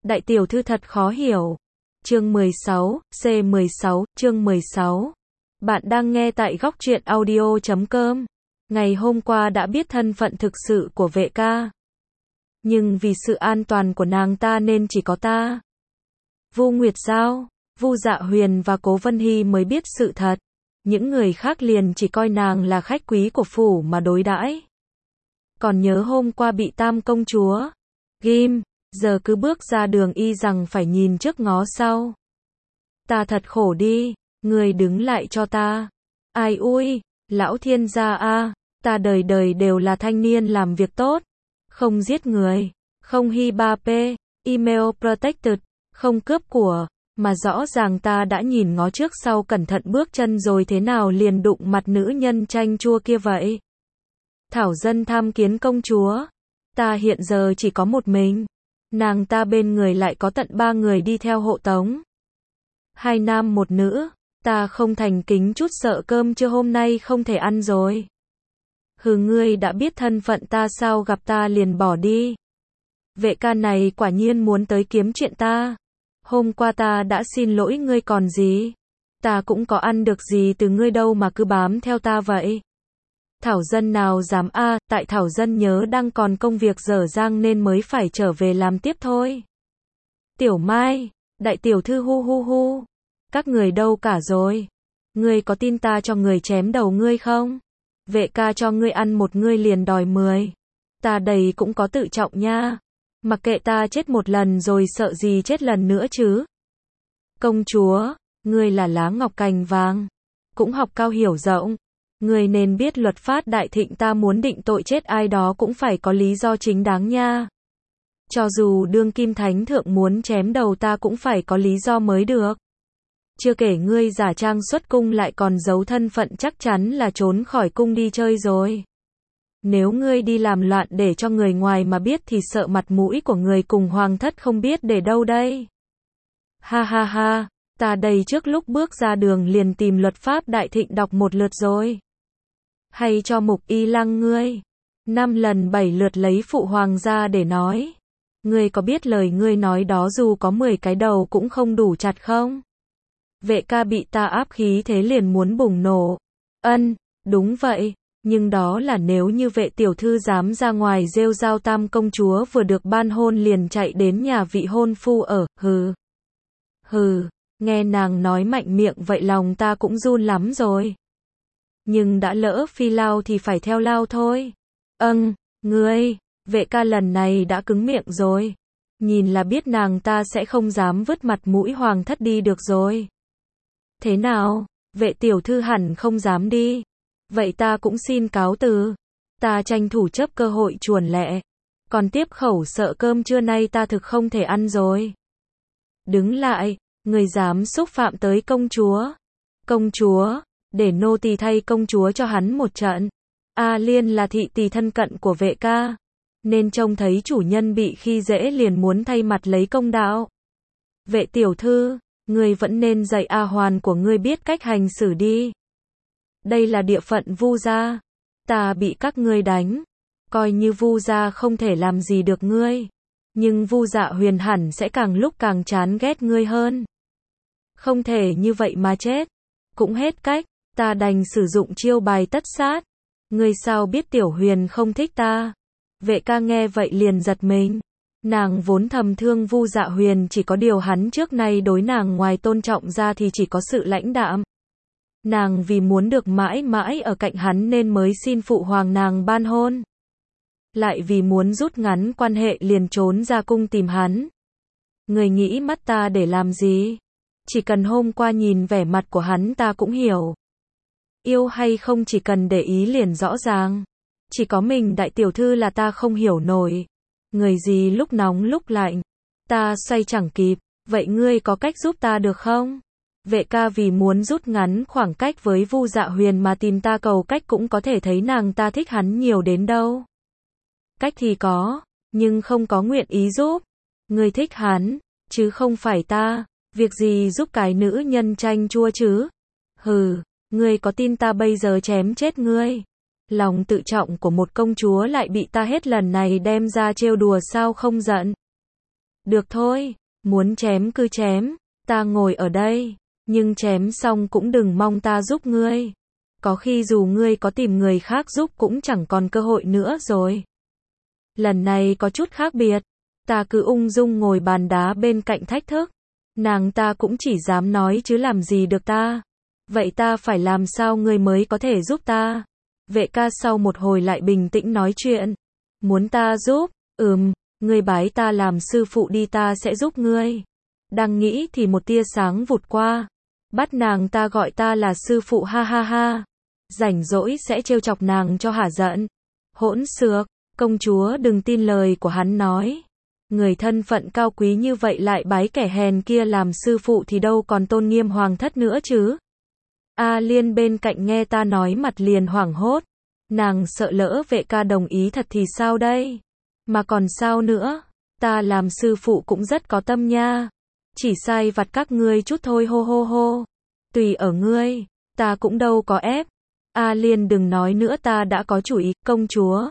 Đại tiểu thư thật khó hiểu. Chương 16, C16, chương 16. Bạn đang nghe tại góc truyện audio.com. Ngày hôm qua đã biết thân phận thực sự của vệ ca. Nhưng vì sự an toàn của nàng ta nên chỉ có ta, Vu Nguyệt Giao, Vu Dạ Huyền và Cố Vân Hy mới biết sự thật. Những người khác liền chỉ coi nàng là khách quý của phủ mà đối đãi. Còn nhớ hôm qua bị Tam công chúa ghim, giờ cứ bước ra đường y rằng phải nhìn trước ngó sau. Ta thật khổ đi, người đứng lại cho ta. Ai ui, lão thiên gia a, ta đời đời đều là thanh niên làm việc tốt, không giết người, không hi ba p, email protected, không cướp của, mà rõ ràng ta đã nhìn ngó trước sau cẩn thận bước chân rồi thế nào liền đụng mặt nữ nhân chanh chua kia vậy. Thảo dân tham kiến công chúa. Ta hiện giờ chỉ có một mình. Nàng ta bên người lại có tận 3 người đi theo hộ tống. 2 nam 1 nữ. Ta không thành kính chút sợ cơm chưa hôm nay không thể ăn rồi. Hừ, ngươi đã biết thân phận ta sao gặp ta liền bỏ đi. Vệ ca này quả nhiên muốn tới kiếm chuyện ta. Hôm qua ta đã xin lỗi ngươi còn gì. Ta cũng có ăn được gì từ ngươi đâu mà cứ bám theo ta vậy. Thảo dân nào dám a, tại Thảo dân nhớ đang còn công việc dở dang nên mới phải trở về làm tiếp thôi. Tiểu Mai, đại tiểu thư hu hu hu, các người đâu cả rồi? Ngươi có tin ta cho người chém đầu ngươi không? Vệ ca cho ngươi ăn một ngươi liền đòi 10. Ta đầy cũng có tự trọng nha. Mặc kệ ta chết một lần rồi sợ gì chết lần nữa chứ? Công chúa, ngươi là lá ngọc cành vàng, cũng học cao hiểu rộng. Người nên biết luật pháp đại thịnh, ta muốn định tội chết ai đó cũng phải có lý do chính đáng nha. Cho dù đương kim thánh thượng muốn chém đầu ta cũng phải có lý do mới được. Chưa kể ngươi giả trang xuất cung lại còn giấu thân phận chắc chắn là trốn khỏi cung đi chơi rồi. Nếu ngươi đi làm loạn để cho người ngoài mà biết thì sợ mặt mũi của người cùng hoàng thất không biết để đâu đây. Ha ha ha, ta đây trước lúc bước ra đường liền tìm luật pháp đại thịnh đọc một lượt rồi. Hay cho Mục Y Lăng ngươi 5 lần 7 lượt lấy phụ hoàng ra để nói. Ngươi có biết lời ngươi nói đó dù có 10 cái đầu cũng không đủ chặt không? Vệ ca bị ta áp khí thế liền muốn bùng nổ. Đúng vậy, nhưng đó là nếu như vệ tiểu thư dám ra ngoài rêu rao Tam công chúa vừa được ban hôn liền chạy đến nhà vị hôn phu ở, hừ, nghe nàng nói mạnh miệng vậy lòng ta cũng run lắm rồi. Nhưng đã lỡ phi lao thì phải theo lao thôi. Ngươi, vệ ca lần này đã cứng miệng rồi. Nhìn là biết nàng ta sẽ không dám vứt mặt mũi hoàng thất đi được rồi. Thế nào, vệ tiểu thư hẳn không dám đi. Vậy ta cũng xin cáo từ. Ta tranh thủ chấp cơ hội chuồn lẹ. Còn tiếp khẩu sợ cơm trưa nay ta thực không thể ăn rồi. Đứng lại, người dám xúc phạm tới công chúa. Công chúa, để nô tỳ thay công chúa cho hắn một trận. A Liên là thị tỳ thân cận của vệ ca, nên trông thấy chủ nhân bị khi dễ liền muốn thay mặt lấy công đạo. Vệ tiểu thư, ngươi vẫn nên dạy A Hoàn của ngươi biết cách hành xử đi. Đây là địa phận Vu gia, ta bị các ngươi đánh, coi như Vu gia không thể làm gì được ngươi, nhưng Vu Dạ Huyền hẳn sẽ càng lúc càng chán ghét ngươi hơn. Không thể như vậy mà chết, cũng hết cách. Ta đành sử dụng chiêu bài tất sát. Ngươi sao biết Tiểu Huyền không thích ta? Vệ ca nghe vậy liền giật mình. Nàng vốn thầm thương Vu Dạ Huyền, chỉ có điều hắn trước nay đối nàng ngoài tôn trọng ra thì chỉ có sự lãnh đạm. Nàng vì muốn được mãi mãi ở cạnh hắn nên mới xin phụ hoàng nàng ban hôn. Lại vì muốn rút ngắn quan hệ liền trốn ra cung tìm hắn. Người nghĩ mắt ta để làm gì? Chỉ cần hôm qua nhìn vẻ mặt của hắn ta cũng hiểu. Yêu hay không chỉ cần để ý liền rõ ràng. Chỉ có mình đại tiểu thư là ta không hiểu nổi. Người gì lúc nóng lúc lạnh. Ta xoay chẳng kịp. Vậy ngươi có cách giúp ta được không? Vệ ca vì muốn rút ngắn khoảng cách với Vu Dạ Huyền mà tìm ta cầu cách cũng có thể thấy nàng ta thích hắn nhiều đến đâu. Cách thì có, nhưng không có nguyện ý giúp. Ngươi thích hắn, chứ không phải ta. Việc gì giúp cái nữ nhân chanh chua chứ? Hừ. Ngươi có tin ta bây giờ chém chết ngươi? Lòng tự trọng của một công chúa lại bị ta hết lần này đem ra trêu đùa sao không giận? Được thôi, muốn chém cứ chém, ta ngồi ở đây, nhưng chém xong cũng đừng mong ta giúp ngươi. Có khi dù ngươi có tìm người khác giúp cũng chẳng còn cơ hội nữa rồi. Lần này có chút khác biệt, ta cứ ung dung ngồi bàn đá bên cạnh thách thức. Nàng ta cũng chỉ dám nói chứ làm gì được ta. Vậy ta phải làm sao ngươi mới có thể giúp ta? Vệ ca sau một hồi lại bình tĩnh nói chuyện. Muốn ta giúp? Ngươi bái ta làm sư phụ đi, ta sẽ giúp ngươi. Đang nghĩ thì một tia sáng vụt qua. Bắt nàng ta gọi ta là sư phụ, ha ha ha. Rảnh rỗi sẽ trêu chọc nàng cho hả giận. Hỗn xược, công chúa đừng tin lời của hắn nói. Người thân phận cao quý như vậy lại bái kẻ hèn kia làm sư phụ thì đâu còn tôn nghiêm hoàng thất nữa chứ. A Liên bên cạnh nghe ta nói mặt liền hoảng hốt. Nàng sợ lỡ Vệ ca đồng ý thật thì sao đây? Mà còn sao nữa? Ta làm sư phụ cũng rất có tâm nha. Chỉ sai vặt các ngươi chút thôi, hô hô hô. Tùy ở ngươi, ta cũng đâu có ép. A Liên đừng nói nữa, ta đã có chủ ý, công chúa.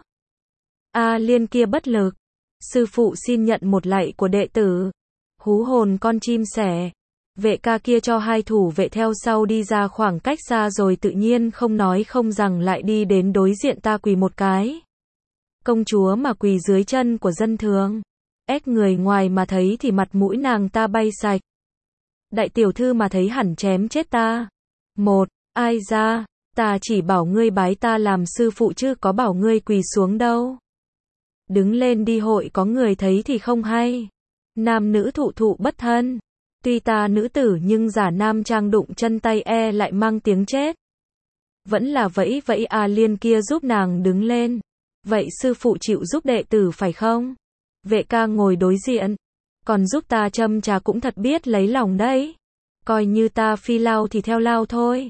A Liên kia bất lực. Sư phụ xin nhận một lạy của đệ tử. Hú hồn con chim sẻ. Vệ ca kia cho hai thủ vệ theo sau đi ra khoảng cách xa rồi tự nhiên không nói không rằng lại đi đến đối diện ta quỳ một cái. Công chúa mà quỳ dưới chân của dân thường. Người ngoài mà thấy thì mặt mũi nàng ta bay sạch. Đại tiểu thư mà thấy hẳn chém chết ta. Ai ra, ta chỉ bảo ngươi bái ta làm sư phụ chứ có bảo ngươi quỳ xuống đâu. Đứng lên đi, hội có người thấy thì không hay. Nam nữ thụ thụ bất thân. Tuy ta nữ tử nhưng giả nam trang đụng chân tay lại mang tiếng chết. Vẫn là vẫy vẫy A Liên kia giúp nàng đứng lên. Vậy sư phụ chịu giúp đệ tử phải không? Vệ ca ngồi đối diện. Còn giúp ta châm trà cũng thật biết lấy lòng đấy. Coi như ta phi lao thì theo lao thôi.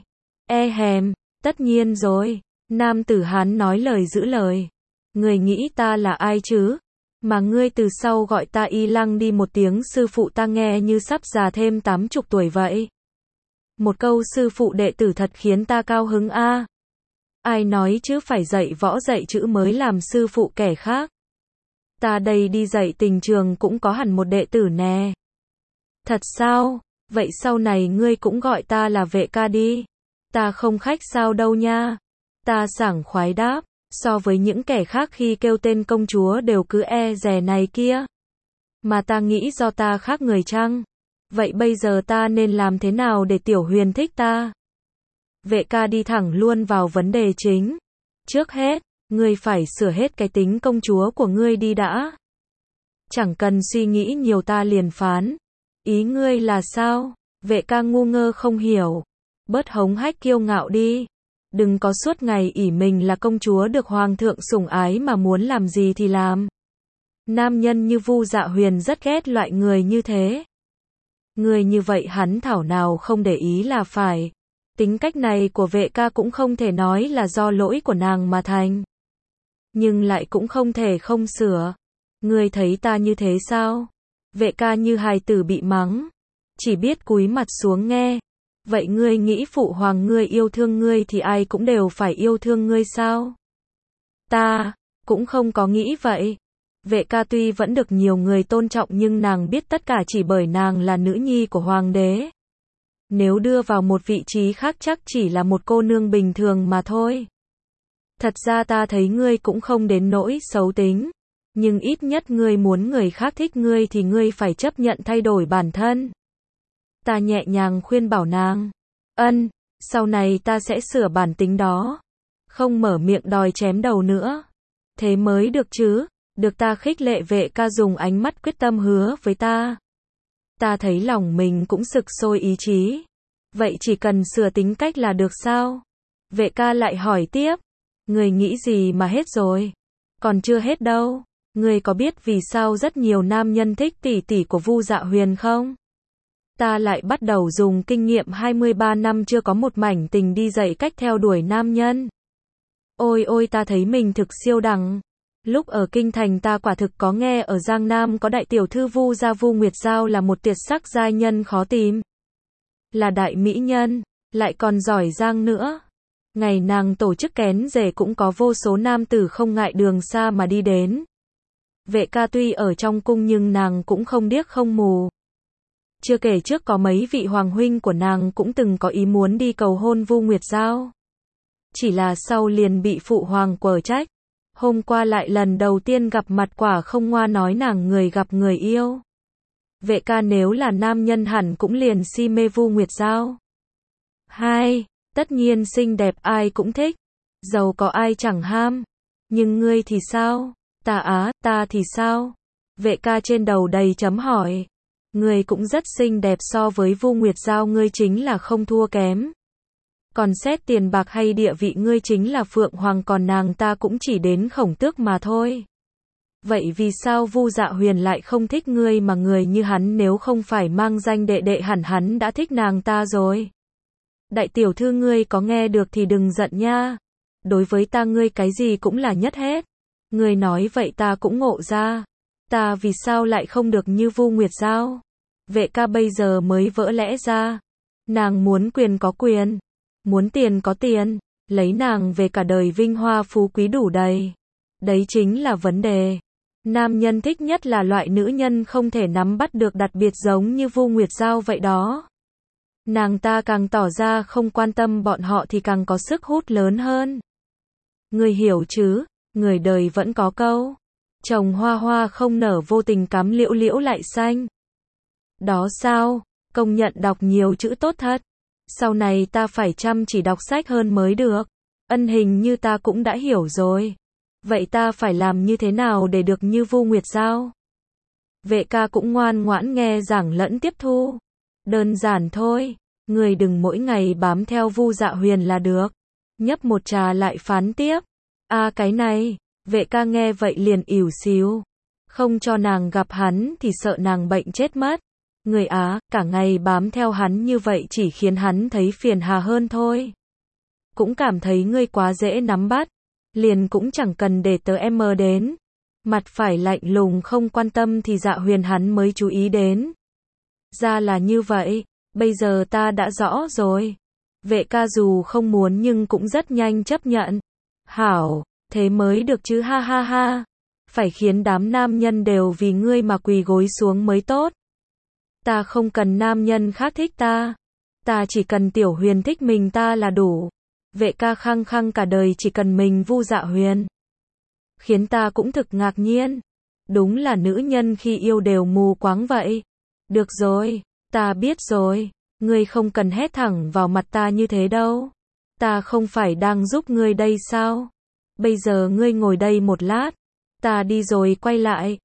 Tất nhiên rồi. Nam tử Hán nói lời giữ lời. Người nghĩ ta là ai chứ? Mà ngươi từ sau gọi ta Y Lăng đi một tiếng sư phụ, ta nghe như sắp già thêm 80 tuổi vậy. Một câu sư phụ đệ tử thật khiến ta cao hứng a. Ai nói chứ phải dạy võ dạy chữ mới làm sư phụ kẻ khác. Ta đây đi dạy tình trường cũng có hẳn một đệ tử nè. Thật sao? Vậy sau này ngươi cũng gọi ta là Vệ ca đi. Ta không khách sao đâu nha. Ta sảng khoái đáp. So với những kẻ khác khi kêu tên công chúa đều cứ dè này kia. Mà ta nghĩ do ta khác người chăng? Vậy bây giờ ta nên làm thế nào để Tiểu Huyền thích ta? Vệ ca đi thẳng luôn vào vấn đề chính. Trước hết, ngươi phải sửa hết cái tính công chúa của ngươi đi đã. Chẳng cần suy nghĩ nhiều, ta liền phán. Ý ngươi là sao? Vệ ca ngu ngơ không hiểu. Bớt hống hách kiêu ngạo đi. Đừng có suốt ngày ỷ mình là công chúa được hoàng thượng sủng ái mà muốn làm gì thì làm. Nam nhân như Vu Dạ Huyền rất ghét loại người như thế. Người như vậy hắn thảo nào không để ý là phải. Tính cách này của Vệ ca cũng không thể nói là do lỗi của nàng mà thành. Nhưng lại cũng không thể không sửa. Ngươi thấy ta như thế sao? Vệ ca như hài tử bị mắng. Chỉ biết cúi mặt xuống nghe. Vậy ngươi nghĩ phụ hoàng ngươi yêu thương ngươi thì ai cũng đều phải yêu thương ngươi sao? Ta cũng không có nghĩ vậy. Vệ ca tuy vẫn được nhiều người tôn trọng nhưng nàng biết tất cả chỉ bởi nàng là nữ nhi của hoàng đế. Nếu đưa vào một vị trí khác chắc chỉ là một cô nương bình thường mà thôi. Thật ra ta thấy ngươi cũng không đến nỗi xấu tính. Nhưng ít nhất ngươi muốn người khác thích ngươi thì ngươi phải chấp nhận thay đổi bản thân. Ta nhẹ nhàng khuyên bảo nàng. Sau này ta sẽ sửa bản tính đó. Không mở miệng đòi chém đầu nữa. Thế mới được chứ. Được ta khích lệ. Vệ ca dùng ánh mắt quyết tâm hứa với ta. Ta thấy lòng mình cũng sực sôi ý chí. Vậy chỉ cần sửa tính cách là được sao? Vệ ca lại hỏi tiếp. Người nghĩ gì mà hết rồi? Còn chưa hết đâu. Người có biết vì sao rất nhiều nam nhân thích tỷ tỷ của Vu Dạ Huyền không? Ta lại bắt đầu dùng kinh nghiệm 23 năm chưa có một mảnh tình đi dạy cách theo đuổi nam nhân. Ôi ta thấy mình thực siêu đẳng. Lúc ở kinh thành ta quả thực có nghe ở Giang Nam có đại tiểu thư Vu gia Vu Nguyệt Giao là một tuyệt sắc giai nhân khó tìm. Là đại mỹ nhân, lại còn giỏi giang nữa. Ngày nàng tổ chức kén rể cũng có vô số nam tử không ngại đường xa mà đi đến. Vệ ca tuy ở trong cung nhưng nàng cũng không điếc không mù. Chưa kể trước có mấy vị hoàng huynh của nàng cũng từng có ý muốn đi cầu hôn Vu Nguyệt Giao. Chỉ là sau liền bị phụ hoàng quở trách. Hôm qua lại lần đầu tiên gặp mặt quả không ngoa nói nàng người gặp người yêu. Vệ ca nếu là nam nhân hẳn cũng liền si mê Vu Nguyệt Giao. Hai, tất nhiên xinh đẹp ai cũng thích. Giàu có ai chẳng ham. Nhưng ngươi thì sao? Ta thì sao? Vệ ca trên đầu đầy chấm hỏi. Ngươi cũng rất xinh đẹp, so với Vu Nguyệt Giao ngươi chính là không thua kém. Còn xét tiền bạc hay địa vị ngươi chính là Phượng Hoàng, còn nàng ta cũng chỉ đến Khổng Tước mà thôi. Vậy vì sao Vu Dạ Huyền lại không thích ngươi, mà người như hắn nếu không phải mang danh đệ đệ hẳn hắn đã thích nàng ta rồi. Đại tiểu thư ngươi có nghe được thì đừng giận nha. Đối với ta ngươi cái gì cũng là nhất hết. Ngươi nói vậy ta cũng ngộ ra. Ta vì sao lại không được như Vu Nguyệt Giao? Vệ ca bây giờ mới vỡ lẽ ra. Nàng muốn quyền có quyền. Muốn tiền có tiền. Lấy nàng về cả đời vinh hoa phú quý đủ đầy. Đấy chính là vấn đề. Nam nhân thích nhất là loại nữ nhân không thể nắm bắt được, đặc biệt giống như Vu Nguyệt Giao vậy đó. Nàng ta càng tỏ ra không quan tâm bọn họ thì càng có sức hút lớn hơn. Người hiểu chứ, người đời vẫn có câu. Trồng hoa hoa không nở, vô tình cắm liễu liễu lại xanh. Đó sao, công nhận đọc nhiều chữ tốt thật. Sau này ta phải chăm chỉ đọc sách hơn mới được. Hình như ta cũng đã hiểu rồi. Vậy ta phải làm như thế nào để được như Vu Nguyệt Giao? Vệ ca cũng ngoan ngoãn nghe giảng lẫn tiếp thu. Đơn giản thôi, người đừng mỗi ngày bám theo Vu Dạ Huyền là được. Nhấp một trà lại phán tiếp. Cái này, vệ ca nghe vậy liền ỉu xìu. Không cho nàng gặp hắn thì sợ nàng bệnh chết mất. Người cả ngày bám theo hắn như vậy chỉ khiến hắn thấy phiền hà hơn thôi. Cũng cảm thấy ngươi quá dễ nắm bắt. Liền cũng chẳng cần để tớ em đến. Mặt phải lạnh lùng không quan tâm thì Dạ Huyền hắn mới chú ý đến. Ra là như vậy, bây giờ ta đã rõ rồi. Vệ ca dù không muốn nhưng cũng rất nhanh chấp nhận. Hảo, thế mới được chứ, ha ha ha. Phải khiến đám nam nhân đều vì ngươi mà quỳ gối xuống mới tốt. Ta không cần nam nhân khác thích ta. Ta chỉ cần Tiểu Huyền thích mình ta là đủ. Vệ ca khăng khăng cả đời chỉ cần mình Vu Dạ Huyền. Khiến ta cũng thực ngạc nhiên. Đúng là nữ nhân khi yêu đều mù quáng vậy. Được rồi, ta biết rồi. Ngươi không cần hét thẳng vào mặt ta như thế đâu. Ta không phải đang giúp ngươi đây sao? Bây giờ ngươi ngồi đây một lát. Ta đi rồi quay lại.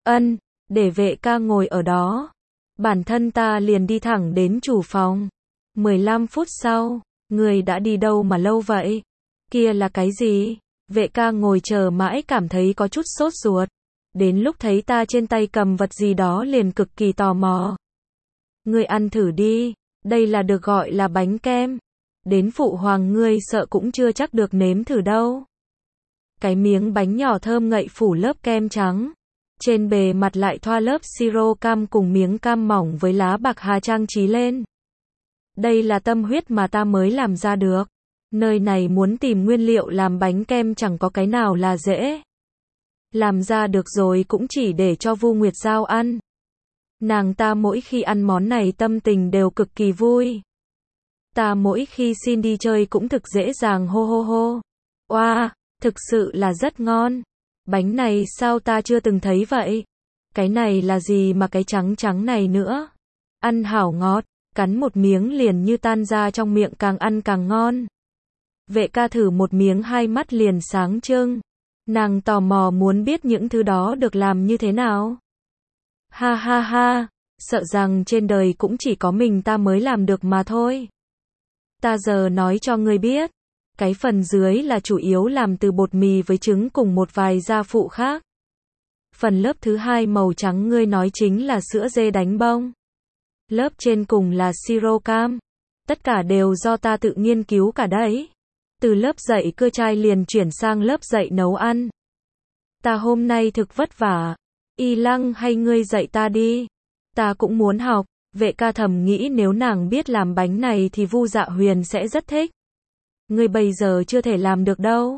Để vệ ca ngồi ở đó. Bản thân ta liền đi thẳng đến chủ phòng. 15 phút sau, ngươi đã đi đâu mà lâu vậy? Kia là cái gì? Vệ ca ngồi chờ mãi cảm thấy có chút sốt ruột. Đến lúc thấy ta trên tay cầm vật gì đó liền cực kỳ tò mò. Ngươi ăn thử đi, đây là được gọi là bánh kem. Đến phụ hoàng ngươi sợ cũng chưa chắc được nếm thử đâu. Cái miếng bánh nhỏ thơm ngậy phủ lớp kem trắng. Trên bề mặt lại thoa lớp siro cam cùng miếng cam mỏng với lá bạc hà trang trí lên. Đây là tâm huyết mà ta mới làm ra được. Nơi này muốn tìm nguyên liệu làm bánh kem chẳng có cái nào là dễ. Làm ra được rồi cũng chỉ để cho Vu Nguyệt Giao ăn. Nàng ta mỗi khi ăn món này tâm tình đều cực kỳ vui. Ta mỗi khi xin đi chơi cũng thực dễ dàng hô hô hô. Oa, thực sự là rất ngon. Bánh này sao ta chưa từng thấy vậy? Cái này là gì mà cái trắng trắng này nữa? Ăn hảo ngọt, cắn một miếng liền như tan ra trong miệng, càng ăn càng ngon. Vệ ca thử một miếng hai mắt liền sáng trưng. Nàng tò mò muốn biết những thứ đó được làm như thế nào. Ha ha ha, sợ rằng trên đời cũng chỉ có mình ta mới làm được mà thôi. Ta giờ nói cho ngươi biết. Cái phần dưới là chủ yếu làm từ bột mì với trứng cùng một vài gia phụ khác. Phần lớp thứ hai màu trắng ngươi nói chính là sữa dê đánh bông. Lớp trên cùng là siro cam. Tất cả đều do ta tự nghiên cứu cả đấy. Từ lớp dạy cơ trai liền chuyển sang lớp dạy nấu ăn. Ta hôm nay thực vất vả. Y Lăng hay ngươi dạy ta đi. Ta cũng muốn học. Vệ ca thầm nghĩ nếu nàng biết làm bánh này thì Vu Dạ Huyền sẽ rất thích. Ngươi bây giờ chưa thể làm được đâu.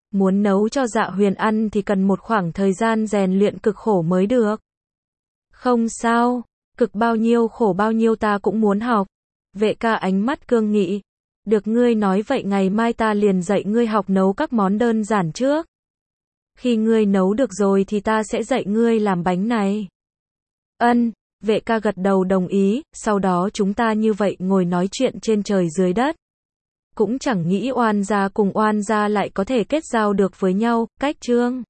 Muốn nấu cho Dạ Huyền ăn thì cần một khoảng thời gian rèn luyện cực khổ mới được. Không sao, cực bao nhiêu khổ bao nhiêu ta cũng muốn học. Vệ ca ánh mắt cương nghị. Được ngươi nói vậy ngày mai ta liền dạy ngươi học nấu các món đơn giản trước. Khi ngươi nấu được rồi thì ta sẽ dạy ngươi làm bánh này. Ân, vệ ca gật đầu đồng ý, sau đó chúng ta như vậy ngồi nói chuyện trên trời dưới đất. Cũng chẳng nghĩ Oan gia cùng Oan gia lại có thể kết giao được với nhau, cách Trương